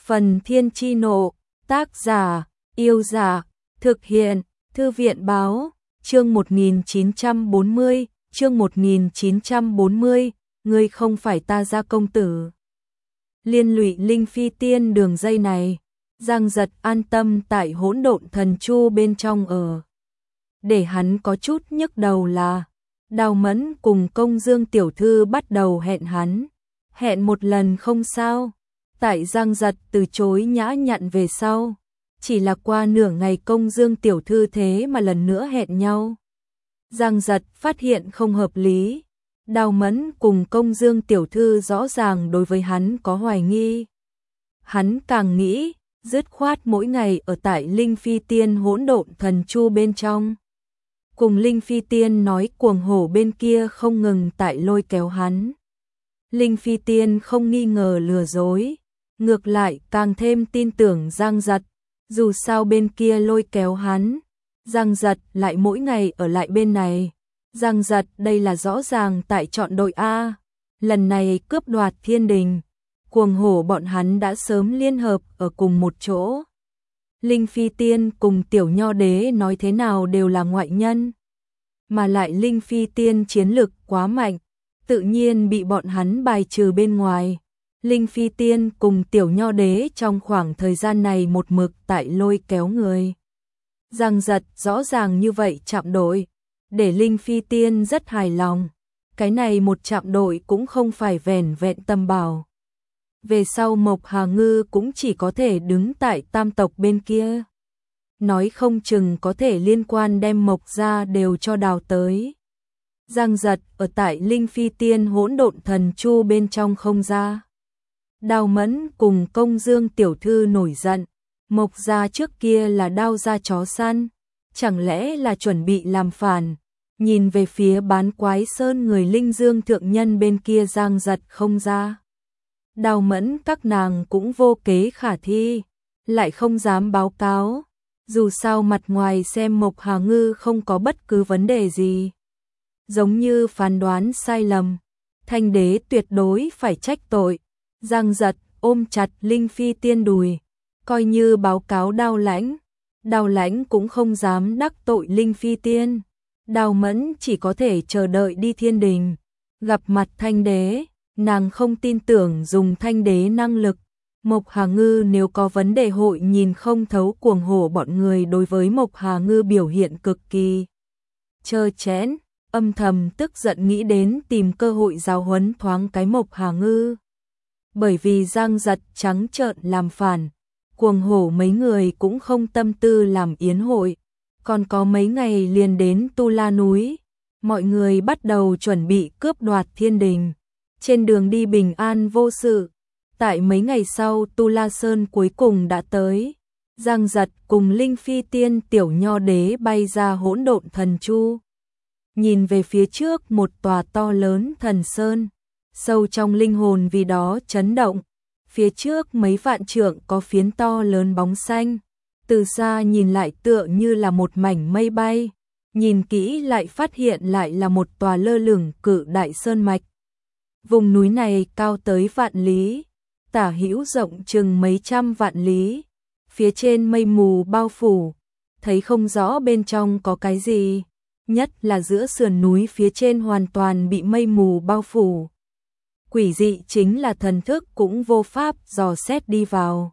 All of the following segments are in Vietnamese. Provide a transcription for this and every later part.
Phần Thiên Chi Nộ, tác giả, Yêu Giả, thực hiện, Thư viện Báo, chương 1940, chương 1940, ngươi không phải ta gia công tử. Liên lụy Linh Phi Tiên đường dây này, Giang Giật an tâm tại Hỗn Độn Thần Chu bên trong ở. Để hắn có chút nhức đầu là, Đào Mẫn cùng Công Dương tiểu thư bắt đầu hẹn hắn. Hẹn một lần không sao, tại Giang Giật từ chối nhã nhặn về sau. Chỉ là qua nửa ngày Công Dương tiểu thư thế mà lần nữa hẹn nhau. Giang Giật phát hiện không hợp lý. Đào Mẫn cùng Công Dương tiểu thư rõ ràng đối với hắn có hoài nghi. Hắn càng nghĩ, dứt khoát mỗi ngày ở tại Linh Phi Tiên Hỗn Độn Thần Chu bên trong. Cùng Linh Phi Tiên nói cuồng hổ bên kia không ngừng tại lôi kéo hắn. Linh Phi Tiên không nghi ngờ lừa dối, ngược lại càng thêm tin tưởng Giang Giật, dù sao bên kia lôi kéo hắn, Giang Giật lại mỗi ngày ở lại bên này. Giang Giật đây là rõ ràng tại chọn đội A, lần này cướp đoạt thiên đình, cuồng hổ bọn hắn đã sớm liên hợp ở cùng một chỗ. Linh Phi Tiên cùng Tiểu Nho Đế nói thế nào đều là ngoại nhân, mà lại Linh Phi Tiên chiến lực quá mạnh, tự nhiên bị bọn hắn bài trừ bên ngoài. Linh Phi Tiên cùng Tiểu Nho Đế trong khoảng thời gian này một mực tại lôi kéo người. Giang Giật rõ ràng như vậy chạm đội, để Linh Phi Tiên rất hài lòng. Cái này một chạm đội cũng không phải vẻn vẹn tâm bảo. Về sau Mộc Hà Ngư cũng chỉ có thể đứng tại tam tộc bên kia. Nói không chừng có thể liên quan đem Mộc ra đều cho đào tới. Giang Giật ở tại Linh Phi Tiên Hỗn Độn Thần Chu bên trong không ra. Đào Mẫn cùng Công Dương tiểu thư nổi giận. Mộc gia trước kia là Đao gia chó săn, chẳng lẽ là chuẩn bị làm phản. Nhìn về phía Bán Quái Sơn người Linh Dương thượng nhân bên kia Giang Giật không ra. Đào Mẫn các nàng cũng vô kế khả thi, lại không dám báo cáo. Dù sao mặt ngoài xem Mộc Hà Ngư không có bất cứ vấn đề gì. Giống như phán đoán sai lầm, Thanh Đế tuyệt đối phải trách tội. Giang Giật ôm chặt Linh Phi Tiên đùi, coi như báo cáo Đào Lãnh cũng không dám đắc tội Linh Phi Tiên. Đào Mẫn chỉ có thể chờ đợi đi thiên đình, gặp mặt Thanh Đế, nàng không tin tưởng dùng Thanh Đế năng lực. Mộc Hà Ngư nếu có vấn đề hội nhìn không thấu cuồng hổ bọn người đối với Mộc Hà Ngư biểu hiện cực kỳ trơ trẽn, âm thầm tức giận nghĩ đến tìm cơ hội giáo huấn thoáng cái Mộc Hà Ngư. Bởi vì Giang Giật trắng trợn làm phản, cuồng hổ mấy người cũng không tâm tư làm yến hội, còn có mấy ngày liền đến Tu La núi, mọi người bắt đầu chuẩn bị cướp đoạt thiên đình. Trên đường đi bình an vô sự, tại mấy ngày sau Tu La Sơn cuối cùng đã tới. Giang Giật cùng Linh Phi Tiên Tiểu Nho Đế bay ra Hỗn Độn Thần Chu. Nhìn về phía trước một tòa to lớn thần sơn, sâu trong linh hồn vì đó chấn động. Phía trước mấy vạn trượng có phiến to lớn bóng xanh, từ xa nhìn lại tựa như là một mảnh mây bay, nhìn kỹ lại phát hiện lại là một tòa lơ lửng cự đại sơn mạch. Vùng núi này cao tới vạn lý, tả hữu rộng chừng mấy trăm vạn lý, phía trên mây mù bao phủ, thấy không rõ bên trong có cái gì, nhất là giữa sườn núi phía trên hoàn toàn bị mây mù bao phủ. Quỷ dị chính là thần thức cũng vô pháp dò xét đi vào.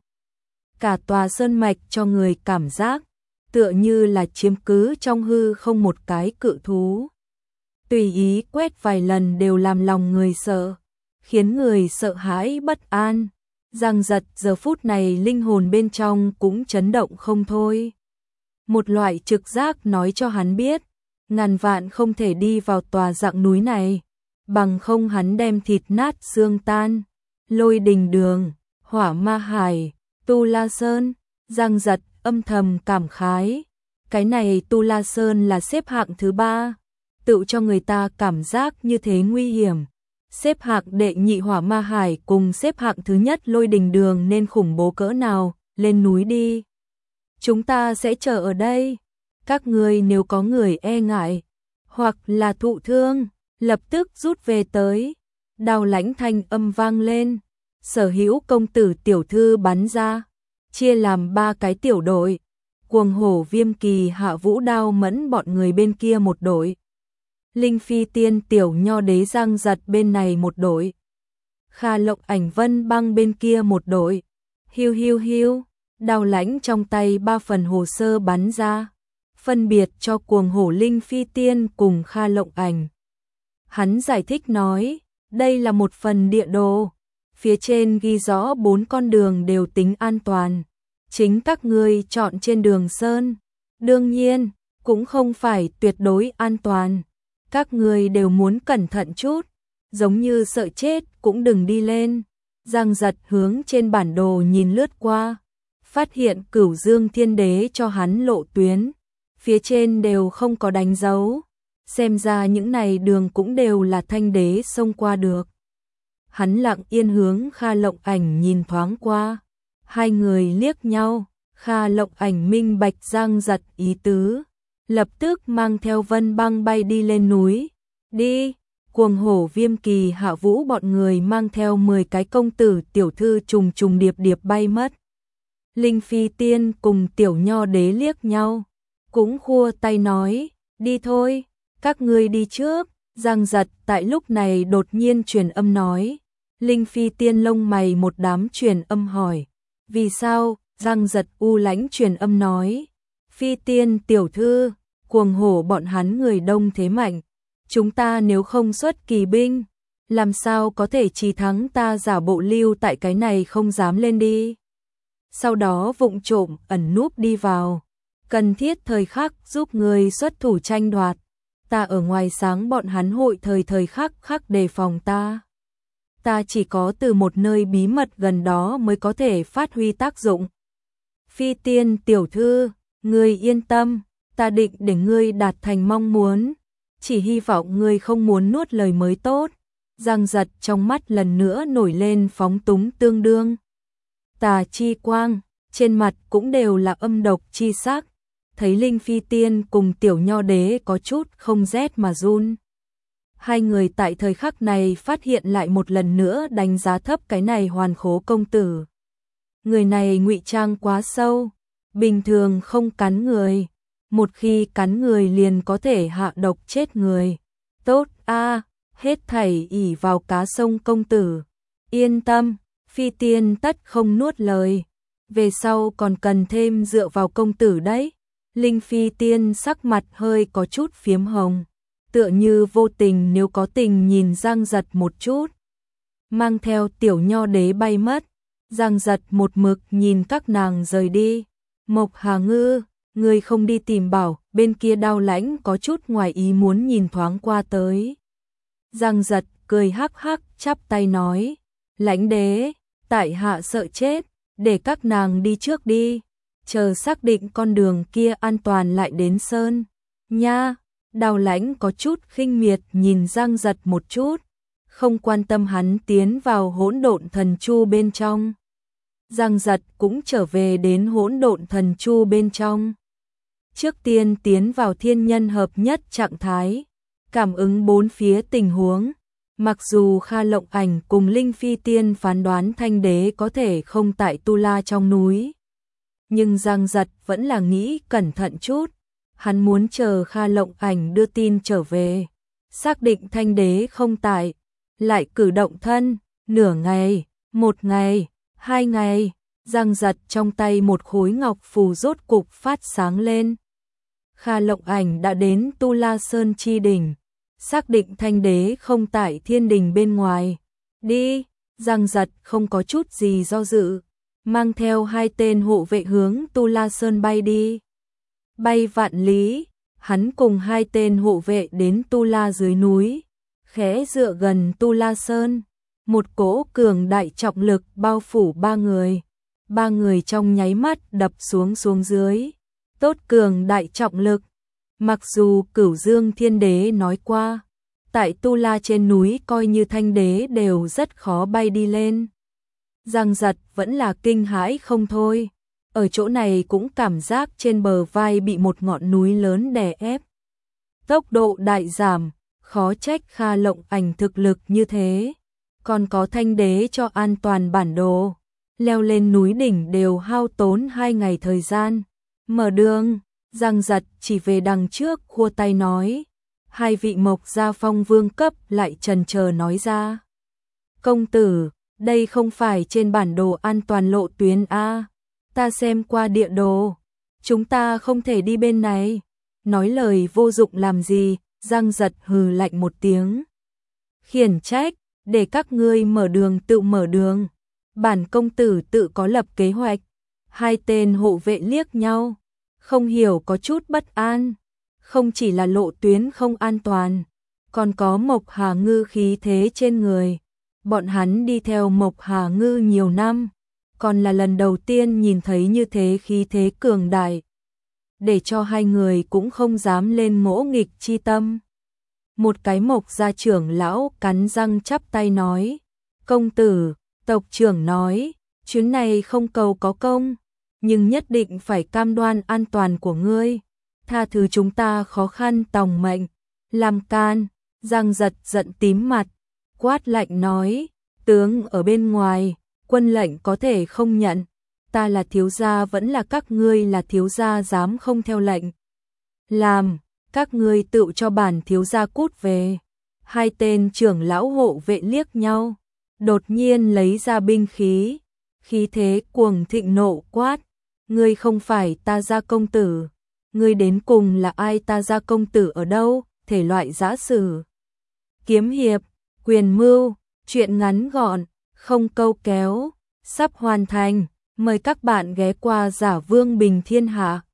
Cả tòa sơn mạch cho người cảm giác tựa như là chiếm cứ trong hư không một cái cự thú. Tùy ý quét vài lần đều làm lòng người sợ, khiến người sợ hãi bất an. Giang Giật giờ phút này linh hồn bên trong cũng chấn động không thôi. Một loại trực giác nói cho hắn biết, ngàn vạn không thể đi vào tòa dạng núi này, bằng không hắn đem thịt nát xương tan. Lôi Đình Đường, Hỏa Ma Hải, Tu La Sơn, Giang Giật âm thầm cảm khái. Cái này Tu La Sơn là xếp hạng thứ 3, tự cho người ta cảm giác như thế nguy hiểm. Xếp hạng đệ nhị Hỏa Ma Hải cùng xếp hạng thứ nhất Lôi Đình Đường nên khủng bố cỡ nào, lên núi đi. Chúng ta sẽ chờ ở đây. Các ngươi nếu có người e ngại, hoặc là thụ thương, lập tức rút về tới. Đào Lãnh thanh âm vang lên. sở hữu công tử tiểu thư bắn ra, chia làm 3 cái tiểu đội. Cuồng hổ Viêm Kỳ Hạ Vũ Đao Mẫn bọn người bên kia một đội. Linh Phi Tiên Tiểu Nho Đế Giang Giật bên này một đội. Kha Lộng Ảnh Vân Băng bên kia một đội. Hiu hiu hiu, Đao Lãnh trong tay 3 phần hồ sơ bắn ra, phân biệt cho cuồng hổ Linh Phi Tiên cùng Kha Lộng Ảnh. Hắn giải thích nói, đây là một phần địa đồ, phía trên ghi rõ 4 con đường đều tính an toàn, chính các ngươi chọn trên đường sơn, đương nhiên, cũng không phải tuyệt đối an toàn, các ngươi đều muốn cẩn thận chút, giống như sợ chết cũng đừng đi lên. Giang Giật hướng trên bản đồ nhìn lướt qua, phát hiện Cửu Dương Thiên Đế cho hắn lộ tuyến, phía trên đều không có đánh dấu, xem ra những này đường cũng đều là Thanh Đế xông qua được. Hắn lặng yên hướng Kha Lộng Ảnh nhìn thoáng qua, hai người liếc nhau, Kha Lộng Ảnh minh bạch Giang Giật ý tứ, lập tức mang theo Vân Băng bay đi lên núi. Đi, cuồng hổ Viêm Kỳ Hạ Vũ bọn người mang theo 10 cái công tử tiểu thư trùng trùng điệp điệp bay mất. Linh Phi Tiên cùng Tiểu Nho Đế liếc nhau, cũng khua tay nói, đi thôi, các ngươi đi trước. Giang Giật tại lúc này đột nhiên truyền âm nói. Linh Phi Tiên lông mày một đám truyền âm hỏi, vì sao? Giang Giật u lãnh truyền âm nói, Phi Tiên tiểu thư, cuồng hổ bọn hắn người đông thế mạnh, chúng ta nếu không xuất kỳ binh, làm sao có thể chỉ thắng, ta giả bộ lưu tại cái này không dám lên đi. Sau đó vụng trộm ẩn núp đi vào, cần thiết thời khắc giúp người xuất thủ tranh đoạt, ta ở ngoài sáng bọn hắn hội thời khắc đề phòng ta. Ta chỉ có từ một nơi bí mật gần đó mới có thể phát huy tác dụng. Phi Tiên tiểu thư, ngươi yên tâm, ta định để ngươi đạt thành mong muốn, chỉ hy vọng ngươi không muốn nuốt lời mới tốt. Giang Giật trong mắt lần nữa nổi lên phóng túng tương đương tà chi quang, trên mặt cũng đều là âm độc chi sắc. Thấy Linh Phi Tiên cùng Tiểu Nho Đế có chút không rét mà run. Hai người tại thời khắc này phát hiện lại một lần nữa đánh giá thấp cái này Hoàn Khố công tử. Người này ngụy trang quá sâu, bình thường không cắn người, một khi cắn người liền có thể hạ độc chết người. Tốt a, hết thảy ỷ vào cá sông công tử. Yên tâm, Phi Tiên tất không nuốt lời, về sau còn cần thêm dựa vào công tử đấy. Linh Phi Tiên sắc mặt hơi có chút phiếm hồng, tựa như vô tình nếu có tình nhìn Giang Giật một chút. Mang theo Tiểu Nho Đế bay mất, Giang Giật một mực nhìn các nàng rời đi. Mộc Hà Ngư, người không đi tìm bảo, bên kia Đao Lãnh có chút ngoài ý muốn nhìn thoáng qua tới. Giang Giật cười hắc hắc chắp tay nói, Lãnh đế, tại hạ sợ chết, để các nàng đi trước đi, chờ xác định con đường kia an toàn lại đến sơn. Nha, Đao Lãnh có chút khinh miệt nhìn Giang Giật một chút, không quan tâm hắn tiến vào hỗn độn thần chu bên trong. Giang Giật cũng trở về đến hỗn độn thần chu bên trong. Trước tiên tiến vào thiên nhân hợp nhất trạng thái, cảm ứng bốn phía tình huống. Mặc dù Kha Lộng Ảnh cùng Linh Phi Tiên phán đoán Thanh Đế có thể không tại Tu La trong núi, nhưng Giang Giật vẫn là nghĩ cẩn thận chút. Hắn muốn chờ Kha Lộng Ảnh đưa tin trở về, xác định Thanh Đế không tại, lại cử động thân. Nửa ngày, một ngày, 2 ngày, Giang Giật trong tay một khối ngọc phù rốt cục phát sáng lên. Kha Lộng Ảnh đã đến Tu La Sơn chi đỉnh, xác định Thanh Đế không tại thiên đình bên ngoài. Đi, Giang Giật không có chút gì do dự, mang theo 2 tên hộ vệ hướng Tu La Sơn bay đi. Bay vạn lý, hắn cùng 2 tên hộ vệ đến Tu La dưới núi, khẽ dựa gần Tu La Sơn. Một cỗ cường đại trọng lực bao phủ 3 người. 3 người trong nháy mắt đập xuống dưới. Tốt cường đại trọng lực. Mặc dù Cửu Dương Thiên Đế nói qua, tại Tu La trên núi coi như Thanh Đế đều rất khó bay đi lên. Giang Giật vẫn là kinh hãi không thôi. Ở chỗ này cũng cảm giác trên bờ vai bị một ngọn núi lớn đè ép. Tốc độ đại giảm, khó trách Kha Lộng Ảnh thực lực như thế. còn có Thanh đế cho an toàn bản đồ. Leo lên núi đỉnh đều hao tốn 2 ngày thời gian. Mở đường, Giang Giật chỉ về đằng trước khua tay nói. Hai vị Mộc Gia Phong vương cấp lại chần chờ nói ra. Công tử, đây không phải trên bản đồ an toàn lộ tuyến A. Ta xem qua địa đồ. Chúng ta không thể đi bên này. Nói lời vô dụng làm gì, Giang Giật hừ lạnh một tiếng. Khiển trách, để các ngươi mở đường tự mở đường. Bản công tử tự có lập kế hoạch. Hai tên hộ vệ liếc nhau, không hiểu có chút bất an. Không chỉ là lộ tuyến không an toàn, còn có Mộc Hà Ngư khí thế trên người. Bọn hắn đi theo Mộc Hà Ngư nhiều năm, còn là lần đầu tiên nhìn thấy như thế khí thế cường đại. Để cho hai người cũng không dám lên ngỗ nghịch chi tâm. Một cái Mộc gia trưởng lão cắn răng chắp tay nói. Công tử, tộc trưởng nói, chuyến này không cầu có công, nhưng nhất định phải cam đoan an toàn của ngươi. Tha thứ chúng ta khó khăn tòng mệnh. Làm can, Giang Giật giận tím mặt, quát lạnh nói, tướng ở bên ngoài, quân lệnh có thể không nhận. Ta là thiếu gia vẫn là các ngươi là thiếu gia dám không theo lệnh. Làm, các ngươi tự cho bản thiếu gia cút về. Hai tên trưởng lão hộ vệ liếc nhau, đột nhiên lấy ra binh khí. Khí thế cuồng thịnh nộ quát, ngươi không phải Ta Gia công tử. Ngươi đến cùng là ai? Ta Gia công tử ở đâu? Thể loại giã sử, kiếm hiệp, quyền mưu, truyện ngắn gọn, không câu kéo, sắp hoàn thành. Mời các bạn ghé qua Giả Vương Bình Thiên Hạ.